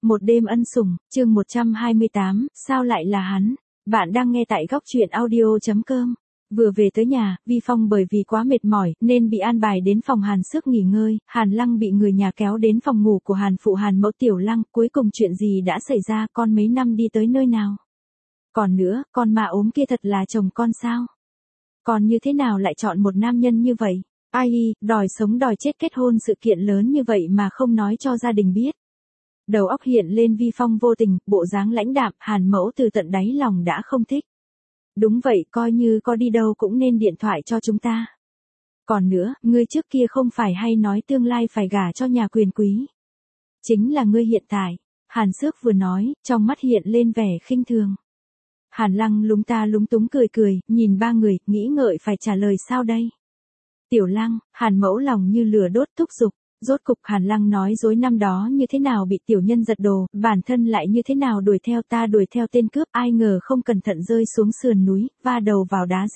Một đêm ân sủng, chương 128, sao lại là hắn? Bạn đang nghe tại góc truyện audio.com. Vừa về tới nhà, Vi Phong bởi vì quá mệt mỏi nên bị an bài đến phòng Hàn Sức nghỉ ngơi, Hàn Lăng bị người nhà kéo đến phòng ngủ của Hàn phụ Hàn mẫu Tiểu Lăng, cuối cùng chuyện gì đã xảy ra, con mấy năm đi tới nơi nào? Còn nữa, con mà ốm kia thật là chồng con sao? Còn như thế nào lại chọn một nam nhân như vậy? Ai, đòi sống đòi chết kết hôn sự kiện lớn như vậy mà không nói cho gia đình biết. Đầu óc hiện lên Vi Phong vô tình, bộ dáng lãnh đạm, Hàn mẫu từ tận đáy lòng đã không thích. Đúng vậy, coi như có đi đâu cũng nên điện thoại cho chúng ta. Còn nữa, ngươi trước kia không phải hay nói tương lai phải gả cho nhà quyền quý. Chính là ngươi hiện tại. Hàn Sức vừa nói, trong mắt hiện lên vẻ khinh thường. Hàn Lăng lúng ta lúng túng cười cười, nhìn ba người, nghĩ ngợi phải trả lời sao đây. Tiểu Lăng, Hàn mẫu lòng như lửa đốt thúc giục. Rốt cục Hàn Lăng nói dối năm đó như thế nào bị tiểu nhân giật đồ, bản thân lại như thế nào đuổi theo tên cướp, ai ngờ không cẩn thận rơi xuống sườn núi, va đầu vào đá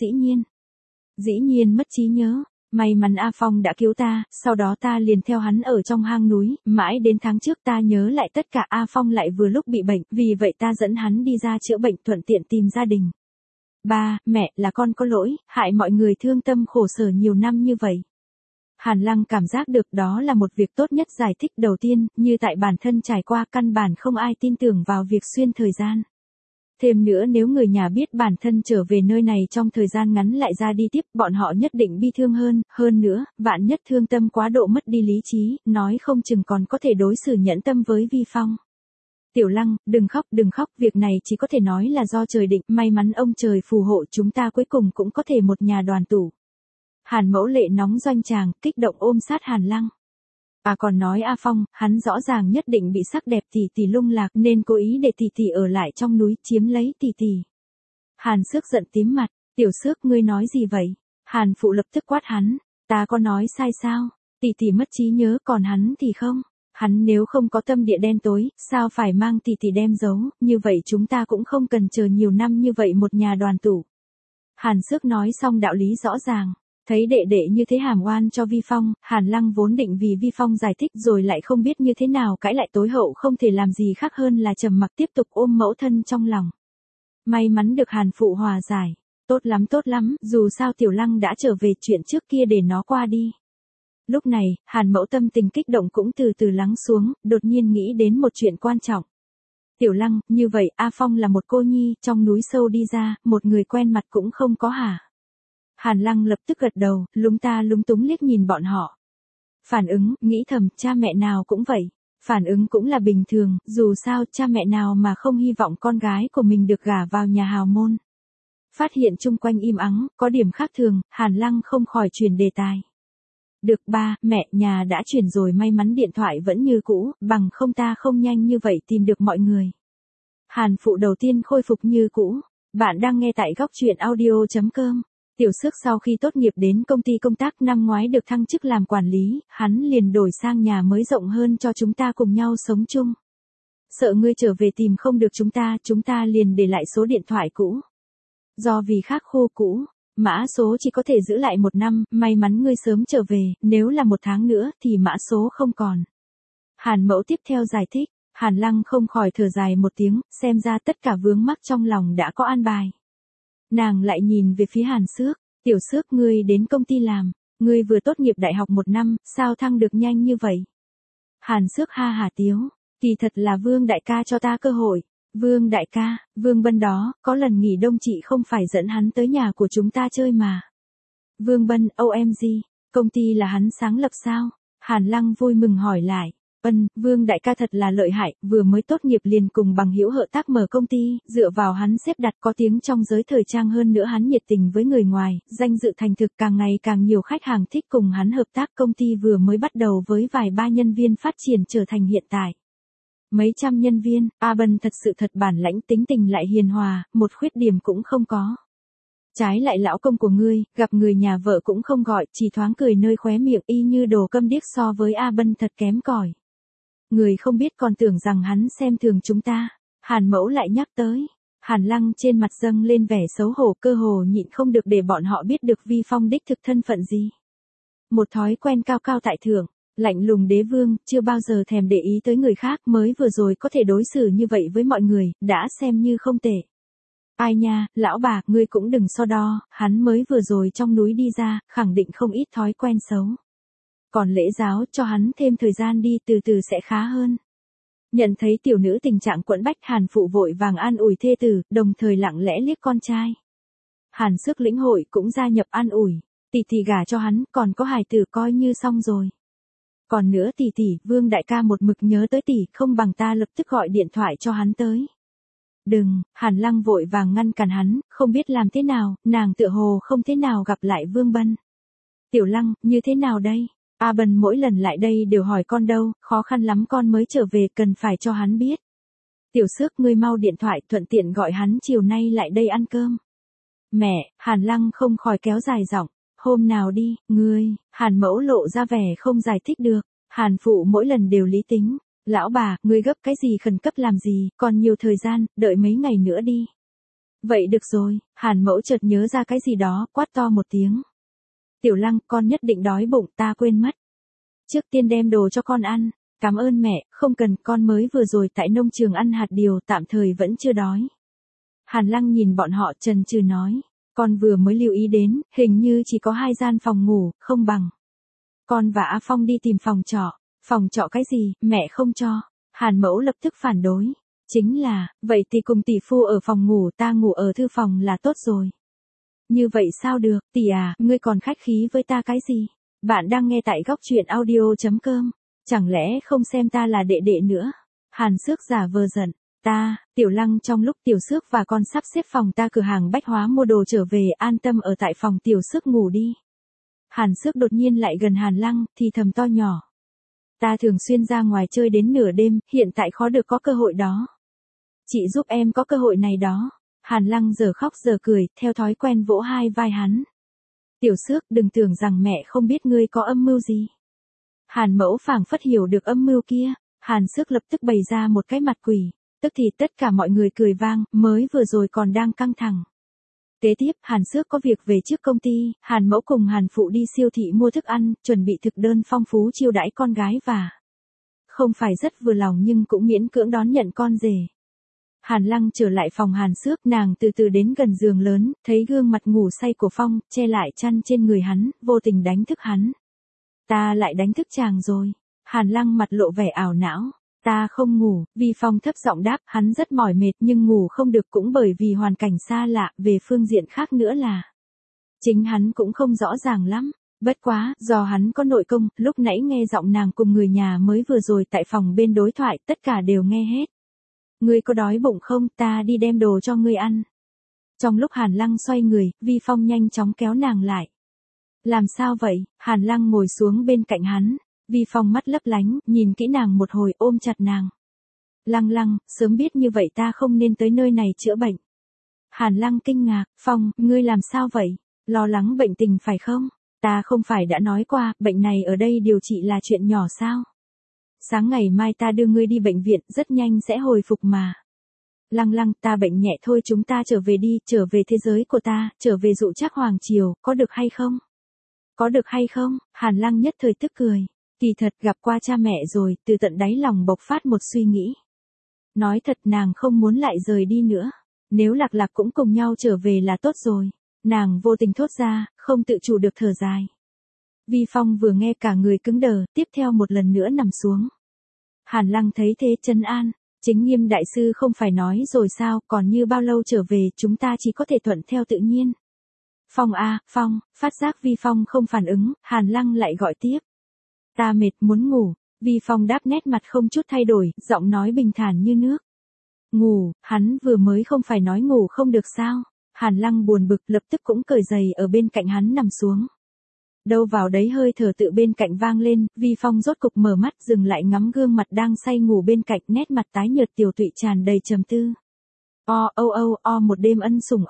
dĩ nhiên mất trí nhớ. May mắn A Phong đã cứu ta, sau đó ta liền theo hắn ở trong hang núi, mãi đến tháng trước ta nhớ lại tất cả, A Phong lại vừa lúc bị bệnh, vì vậy ta dẫn hắn đi ra chữa bệnh thuận tiện tìm gia đình. Ba, mẹ, là con có lỗi, hại mọi người thương tâm khổ sở nhiều năm như vậy. Hàn Lăng cảm giác được đó là một việc tốt nhất, giải thích đầu tiên, như tại bản thân trải qua căn bản không ai tin tưởng vào việc xuyên thời gian. Thêm nữa nếu người nhà biết bản thân trở về nơi này trong thời gian ngắn lại ra đi tiếp, bọn họ nhất định bi thương hơn nữa, vạn nhất thương tâm quá độ mất đi lý trí, nói không chừng còn có thể đối xử nhẫn tâm với Vi Phong. Tiểu Lăng, đừng khóc, việc này chỉ có thể nói là do trời định, may mắn ông trời phù hộ chúng ta cuối cùng cũng có thể một nhà đoàn tụ. Hàn mẫu lệ nóng doanh tràng, kích động ôm sát Hàn Lăng. Còn nói A Phong, hắn rõ ràng nhất định bị sắc đẹp tỷ tỷ lung lạc nên cố ý để tỷ tỷ ở lại trong núi chiếm lấy tỷ tỷ. Hàn Sức giận tím mặt, Tiểu Sức ngươi nói gì vậy? Hàn phụ lập tức quát hắn, ta có nói sai sao? Tỷ tỷ mất trí nhớ còn hắn thì không. Hắn nếu không có tâm địa đen tối, sao phải mang tỷ tỷ đem giấu, như vậy chúng ta cũng không cần chờ nhiều năm như vậy một nhà đoàn tụ. Hàn Sức nói xong đạo lý rõ ràng. Thấy đệ đệ như thế hàm oan cho Vi Phong, Hàn Lăng vốn định vì Vi Phong giải thích rồi lại không biết như thế nào cãi lại, tối hậu không thể làm gì khác hơn là trầm mặc tiếp tục ôm mẫu thân trong lòng. May mắn được Hàn phụ hòa giải. Tốt lắm, dù sao Tiểu Lăng đã trở về, chuyện trước kia để nó qua đi. Lúc này, Hàn mẫu tâm tình kích động cũng từ từ lắng xuống, đột nhiên nghĩ đến một chuyện quan trọng. Tiểu Lăng, như vậy A Phong là một cô nhi, trong núi sâu đi ra, một người quen mặt cũng không có hả? Hàn Lăng lập tức gật đầu, lúng ta lúng túng liếc nhìn bọn họ. Phản ứng, nghĩ thầm, cha mẹ nào cũng vậy. Phản ứng cũng là bình thường, dù sao cha mẹ nào mà không hy vọng con gái của mình được gả vào nhà hào môn. Phát hiện chung quanh im ắng, có điểm khác thường, Hàn Lăng không khỏi chuyển đề tài. Được ba, mẹ, nhà đã chuyển rồi, may mắn điện thoại vẫn như cũ, bằng không ta không nhanh như vậy tìm được mọi người. Hàn phụ đầu tiên khôi phục như cũ. Bạn đang nghe tại góc truyện audio.com. Tiểu Sức sau khi tốt nghiệp đến công ty công tác, năm ngoái được thăng chức làm quản lý, hắn liền đổi sang nhà mới rộng hơn cho chúng ta cùng nhau sống chung. Sợ ngươi trở về tìm không được chúng ta liền để lại số điện thoại cũ. Do vì khác khu cũ, mã số chỉ có thể giữ lại 1 năm, may mắn ngươi sớm trở về, nếu là 1 tháng nữa thì mã số không còn. Hàn mẫu tiếp theo giải thích, Hàn Lăng không khỏi thở dài một tiếng, xem ra tất cả vướng mắc trong lòng đã có an bài. Nàng lại nhìn về phía Hàn Sức, Tiểu Sức ngươi đến công ty làm, ngươi vừa tốt nghiệp đại học 1 năm, sao thăng được nhanh như vậy? Hàn Sức ha hả tiếu, kỳ thật là Vương đại ca cho ta cơ hội. Vương đại ca, Vương Bân đó, có lần nghỉ đông chị không phải dẫn hắn tới nhà của chúng ta chơi mà. Vương Bân, OMG, công ty là hắn sáng lập sao? Hàn Lăng vui mừng hỏi lại. Vương đại ca thật là lợi hại, vừa mới tốt nghiệp liền cùng bằng hữu hợp tác mở công ty, dựa vào hắn xếp đặt có tiếng trong giới thời trang, hơn nữa hắn nhiệt tình với người ngoài, danh dự thành thực, càng ngày càng nhiều khách hàng thích cùng hắn hợp tác, công ty vừa mới bắt đầu với vài ba nhân viên phát triển trở thành hiện tại mấy trăm nhân viên. Bân thật sự thật bản lãnh, tính tình lại hiền hòa, một khuyết điểm cũng không có. Trái lại lão công của ngươi, gặp người nhà vợ cũng không gọi, chỉ thoáng cười nơi khóe miệng, y như đồ câm điếc, so với Bân thật kém cỏi. Người không biết còn tưởng rằng hắn xem thường chúng ta. Hàn mẫu lại nhắc tới. Hàn Lăng trên mặt dâng lên vẻ xấu hổ, cơ hồ nhịn không được để bọn họ biết được Vi Phong đích thực thân phận gì. Một thói quen cao cao tại thượng, Lạnh lùng đế vương, chưa bao giờ thèm để ý tới người khác, mới vừa rồi có thể đối xử như vậy với mọi người, đã xem như không tệ. Ai nha, lão bà, ngươi cũng đừng so đo, hắn mới vừa rồi trong núi đi ra, khẳng định không ít thói quen xấu. Còn lễ giáo, cho hắn thêm thời gian đi, từ từ sẽ khá hơn. Nhận thấy tiểu nữ tình trạng quẫn bách, Hàn phụ vội vàng an ủi thê tử, đồng thời lặng lẽ liếc con trai. Hàn Sức lĩnh hội cũng gia nhập an ủi, tỷ tỷ gả cho hắn, còn có hài tử coi như xong rồi. Còn nữa tỷ tỷ, Vương đại ca một mực nhớ tới tỷ, không bằng ta lập tức gọi điện thoại cho hắn tới. Đừng, Hàn Lăng vội vàng ngăn cản hắn, không biết làm thế nào, nàng tựa hồ không thế nào gặp lại Vương Bân. Tiểu Lăng, như thế nào đây? A Bân mỗi lần lại đây đều hỏi con đâu, khó khăn lắm con mới trở về, cần phải cho hắn biết. Tiểu Sức, ngươi mau điện thoại, thuận tiện gọi hắn chiều nay lại đây ăn cơm. Mẹ, Hàn Lăng không khỏi kéo dài giọng, hôm nào đi, ngươi, Hàn Mẫu lộ ra vẻ không giải thích được, Hàn Phụ mỗi lần đều lý tính, lão bà, ngươi gấp cái gì khẩn cấp làm gì, còn nhiều thời gian, đợi mấy ngày nữa đi. Vậy được rồi, Hàn Mẫu chợt nhớ ra cái gì đó, quát to một tiếng. Tiểu Lăng, con nhất định đói bụng, ta quên mất. Trước tiên đem đồ cho con ăn, cảm ơn mẹ, không cần, con mới vừa rồi tại nông trường ăn hạt điều, tạm thời vẫn chưa đói. Hàn Lăng nhìn bọn họ chần chừ nói, con vừa mới lưu ý đến, hình như chỉ có 2 gian phòng ngủ, không bằng. Con và A Phong đi tìm phòng trọ cái gì, mẹ không cho. Hàn Mẫu lập tức phản đối, chính là, vậy thì cùng tỷ phu ở phòng ngủ, ta ngủ ở thư phòng là tốt rồi. Như vậy sao được, tỷ à, ngươi còn khách khí với ta cái gì? Bạn đang nghe tại góc truyện audio.com, chẳng lẽ không xem ta là đệ đệ nữa? Hàn Sức giả vờ giận. Ta, Tiểu Lăng, trong lúc Tiểu Sức và con sắp xếp phòng ta cửa hàng bách hóa mua đồ trở về, an tâm ở tại phòng Tiểu Sức ngủ đi. Hàn Sức đột nhiên lại gần Hàn Lăng, thì thầm to nhỏ. Ta thường xuyên ra ngoài chơi đến nửa đêm, hiện tại khó được có cơ hội đó. Chị giúp em có cơ hội này đó. Hàn Lăng giờ khóc giờ cười, theo thói quen vỗ hai vai hắn. Tiểu Sức, đừng tưởng rằng mẹ không biết ngươi có âm mưu gì. Hàn Mẫu phảng phất hiểu được âm mưu kia, Hàn Sức lập tức bày ra một cái mặt quỷ. Tức thì tất cả mọi người cười vang, mới vừa rồi còn đang căng thẳng. Kế tiếp, Hàn Sức có việc về trước công ty, Hàn Mẫu cùng Hàn Phụ đi siêu thị mua thức ăn, chuẩn bị thực đơn phong phú chiêu đãi con gái và không phải rất vừa lòng nhưng cũng miễn cưỡng đón nhận con rể. Hàn Lăng trở lại phòng Hàn Sức, nàng từ từ đến gần giường lớn, thấy gương mặt ngủ say của Phong, che lại chăn trên người hắn, vô tình đánh thức hắn. Ta lại đánh thức chàng rồi. Hàn Lăng mặt lộ vẻ ảo não. Ta không ngủ, Vi Phong thấp giọng đáp, hắn rất mỏi mệt nhưng ngủ không được cũng bởi vì hoàn cảnh xa lạ, về phương diện khác nữa là chính hắn cũng không rõ ràng lắm. Bất quá, do hắn có nội công, lúc nãy nghe giọng nàng cùng người nhà mới vừa rồi tại phòng bên đối thoại, tất cả đều nghe hết. Ngươi có đói bụng không, ta đi đem đồ cho ngươi ăn. Trong lúc Hàn Lăng xoay người, Vi Phong nhanh chóng kéo nàng lại. Làm sao vậy? Hàn Lăng ngồi xuống bên cạnh hắn. Vi Phong mắt lấp lánh, nhìn kỹ nàng một hồi, ôm chặt nàng. Lăng Lăng, sớm biết như vậy ta không nên tới nơi này chữa bệnh. Hàn Lăng kinh ngạc, Phong, ngươi làm sao vậy? Lo lắng bệnh tình phải không? Ta không phải đã nói qua, bệnh này ở đây điều trị là chuyện nhỏ sao? Sáng ngày mai ta đưa ngươi đi bệnh viện, rất nhanh sẽ hồi phục mà. Lăng Lăng, ta bệnh nhẹ thôi, chúng ta trở về đi, trở về thế giới của ta, trở về Dụ Trác Hoàng Triều, có được hay không? Có được hay không? Hàn Lăng nhất thời tức cười. Kỳ thật gặp qua cha mẹ rồi, từ tận đáy lòng bộc phát một suy nghĩ. Nói thật nàng không muốn lại rời đi nữa. Nếu Lạc Lạc cũng cùng nhau trở về là tốt rồi. Nàng vô tình thốt ra, không tự chủ được thở dài. Vi Phong vừa nghe cả người cứng đờ, tiếp theo một lần nữa nằm xuống. Hàn Lăng thấy thế trấn an. Chính Nghiêm đại sư không phải nói rồi sao, còn như bao lâu trở về, chúng ta chỉ có thể thuận theo tự nhiên. Phong a, Phong, phát giác Vi Phong không phản ứng, Hàn Lăng lại gọi tiếp. Ta mệt muốn ngủ. Vi Phong đáp, nét mặt không chút thay đổi, giọng nói bình thản như nước. Ngủ, hắn vừa mới không phải nói ngủ không được sao? Hàn Lăng buồn bực, lập tức cũng cởi giày ở bên cạnh hắn nằm xuống. Đâu vào đấy hơi thở tự bên cạnh vang lên, Vi Phong rốt cục mở mắt, dừng lại ngắm gương mặt đang say ngủ bên cạnh, nét mặt tái nhợt tiều tụy tràn đầy trầm tư. Một đêm ân sủng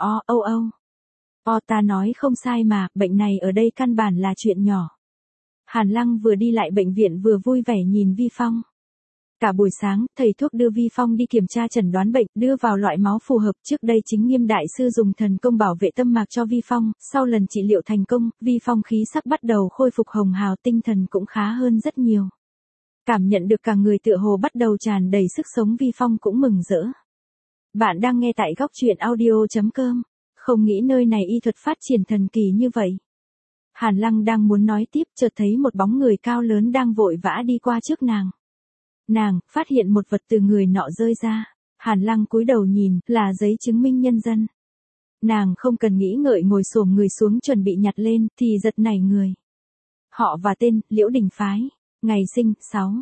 ta nói không sai mà, bệnh này ở đây căn bản là chuyện nhỏ. Hàn Lăng vừa đi lại bệnh viện vừa vui vẻ nhìn Vi Phong. Cả buổi sáng, thầy thuốc đưa Vi Phong đi kiểm tra chẩn đoán bệnh, đưa vào loại máu phù hợp. Trước đây chính Nghiêm đại sư dùng thần công bảo vệ tâm mạc cho Vi Phong, sau lần trị liệu thành công, Vi Phong khí sắc bắt đầu khôi phục hồng hào, tinh thần cũng khá hơn rất nhiều. Cảm nhận được cả người tựa hồ bắt đầu tràn đầy sức sống, Vi Phong cũng mừng rỡ. Bạn đang nghe tại góc truyện audio.com. Không nghĩ nơi này y thuật phát triển thần kỳ như vậy. Hàn Lăng đang muốn nói tiếp, chợt thấy một bóng người cao lớn đang vội vã đi qua trước nàng. Nàng phát hiện một vật từ người nọ rơi ra. Hàn Lăng cúi đầu nhìn, là giấy chứng minh nhân dân. Nàng không cần nghĩ ngợi ngồi xổm người xuống chuẩn bị nhặt lên, thì giật nảy người. Họ và tên, Liễu Đình Phái. Ngày sinh,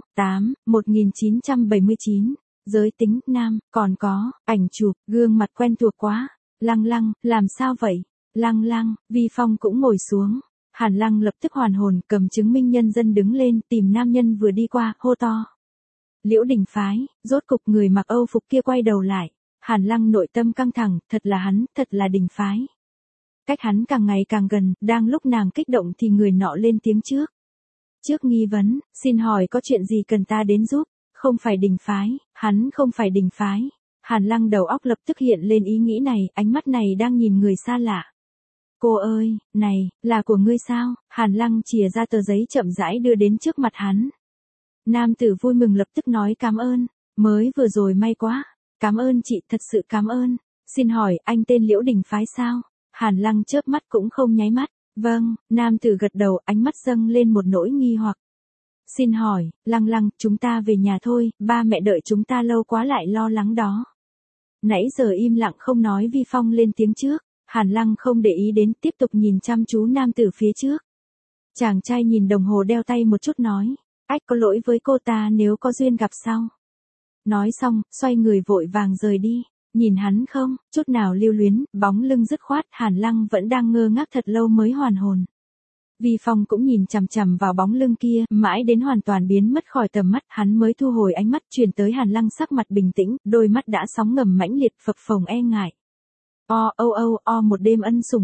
6/8/1979. Giới tính, nam, còn có, ảnh chụp, gương mặt quen thuộc quá. Lăng Lăng, làm sao vậy? Lăng Lăng, Vi Phong cũng ngồi xuống. Hàn Lăng lập tức hoàn hồn, cầm chứng minh nhân dân đứng lên, tìm nam nhân vừa đi qua, hô to. Liễu Đình Phái, rốt cục người mặc Âu phục kia quay đầu lại. Hàn Lăng nội tâm căng thẳng, thật là hắn, thật là Đình Phái. Cách hắn càng ngày càng gần, đang lúc nàng kích động thì người nọ lên tiếng trước. Trước nghi vấn, xin hỏi có chuyện gì cần ta đến giúp? Không phải Đình Phái, hắn không phải Đình Phái. Hàn Lăng đầu óc lập tức hiện lên ý nghĩ này, ánh mắt này đang nhìn người xa lạ. Cô ơi, này, là của ngươi sao? Hàn Lăng chìa ra tờ giấy chậm rãi đưa đến trước mặt hắn. Nam tử vui mừng lập tức nói cảm ơn, mới vừa rồi may quá. Cảm ơn chị, thật sự cảm ơn. Xin hỏi, anh tên Liễu Đình Phái sao? Hàn Lăng chớp mắt cũng không nháy mắt. Vâng, nam tử gật đầu, ánh mắt dâng lên một nỗi nghi hoặc. Xin hỏi, Lăng Lăng, chúng ta về nhà thôi, ba mẹ đợi chúng ta lâu quá lại lo lắng đó. Nãy giờ im lặng không nói, Vi Phong lên tiếng trước. Hàn Lăng không để ý đến, tiếp tục nhìn chăm chú nam tử phía trước. Chàng trai nhìn đồng hồ đeo tay một chút nói. Ách, có lỗi với cô ta, nếu có duyên gặp sau. Nói xong, xoay người vội vàng rời đi. Nhìn hắn không, chút nào lưu luyến, bóng lưng dứt khoát, Hàn Lăng vẫn đang ngơ ngác thật lâu mới hoàn hồn. Vi Phong cũng nhìn chằm chằm vào bóng lưng kia, mãi đến hoàn toàn biến mất khỏi tầm mắt, hắn mới thu hồi ánh mắt, chuyển tới Hàn Lăng sắc mặt bình tĩnh, đôi mắt đã sóng ngầm mãnh liệt, phập phồng e ngại. Một đêm ân sủng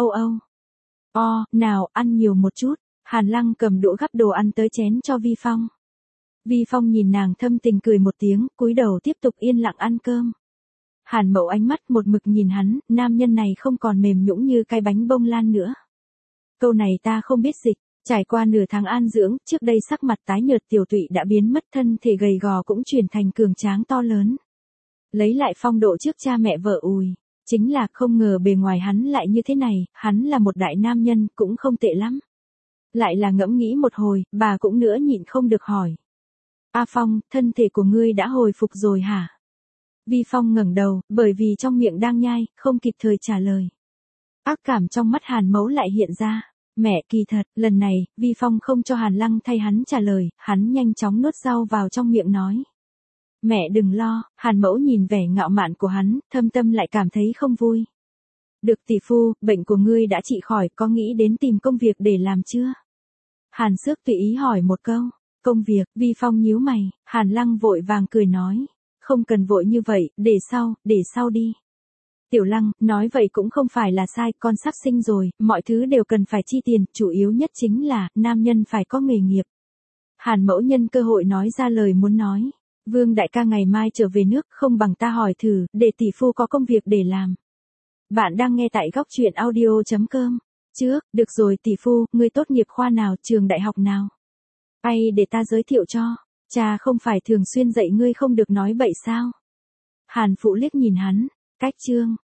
nào, ăn nhiều một chút. Hàn Lăng cầm đũa gắp đồ ăn tới chén cho Vi Phong. Vi Phong nhìn nàng thâm tình cười một tiếng, cúi đầu tiếp tục yên lặng ăn cơm. Hàn Mậu ánh mắt một mực nhìn hắn, nam nhân này không còn mềm nhũn như cái bánh bông lan nữa. Câu này ta không biết dịch, trải qua nửa tháng an dưỡng, trước đây sắc mặt tái nhợt tiểu tụy đã biến mất, thân thể gầy gò cũng chuyển thành cường tráng to lớn. Lấy lại phong độ trước cha mẹ vợ ùi. Chính là không ngờ bề ngoài hắn lại như thế này, hắn là một đại nam nhân, cũng không tệ lắm. Lại là ngẫm nghĩ một hồi, bà cũng nữa nhịn không được hỏi. A Phong, thân thể của ngươi đã hồi phục rồi hả? Vi Phong ngẩng đầu, bởi vì trong miệng đang nhai, không kịp thời trả lời. Ác cảm trong mắt Hàn Mẫu lại hiện ra. Mẹ, kỳ thật, lần này, Vi Phong không cho Hàn Lăng thay hắn trả lời, hắn nhanh chóng nuốt rau vào trong miệng nói. Mẹ đừng lo, Hàn Mẫu nhìn vẻ ngạo mạn của hắn, thâm tâm lại cảm thấy không vui. Được tỷ phu, bệnh của ngươi đã trị khỏi, có nghĩ đến tìm công việc để làm chưa? Hàn Xước tùy ý hỏi một câu. Công việc, Vi Phong nhíu mày, Hàn Lăng vội vàng cười nói. Không cần vội như vậy, để sau đi. Tiểu Lăng, nói vậy cũng không phải là sai, con sắp sinh rồi, mọi thứ đều cần phải chi tiền, chủ yếu nhất chính là, nam nhân phải có nghề nghiệp. Hàn Mẫu nhân cơ hội nói ra lời muốn nói. Vương đại ca ngày mai trở về nước, không bằng ta hỏi thử, để tỷ phu có công việc để làm. Bạn đang nghe tại góc truyện audio.com. Được rồi tỷ phu, ngươi tốt nghiệp khoa nào, trường đại học nào? Hay để ta giới thiệu cho, cha không phải thường xuyên dạy ngươi không được nói bậy sao? Hàn Phụ liếc nhìn hắn, cách chương,